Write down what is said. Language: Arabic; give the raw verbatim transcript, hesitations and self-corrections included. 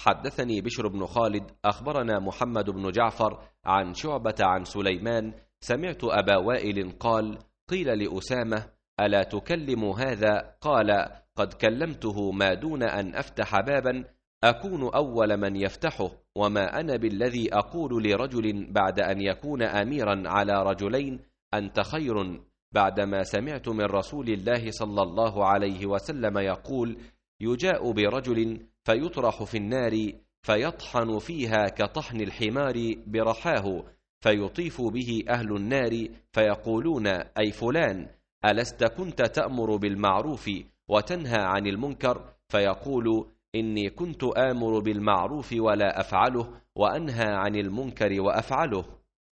حدثني بشر بن خالد أخبرنا محمد بن جعفر عن شعبة عن سليمان سمعت أبا وائل قال قيل لأسامة ألا تكلم هذا؟ قال قد كلمته ما دون أن أفتح بابا أكون أول من يفتحه، وما أنا بالذي أقول لرجل بعد أن يكون أميرا على رجلين أنت خير، بعدما سمعت من رسول الله صلى الله عليه وسلم يقول يجاء برجل فيطرح في النار فيطحن فيها كطحن الحمار برحاه، فيطيف به أهل النار فيقولون أي فلان ألست كنت تأمر بالمعروف وتنهى عن المنكر؟ فيقول إني كنت آمر بالمعروف ولا أفعله، وأنهى عن المنكر وأفعله.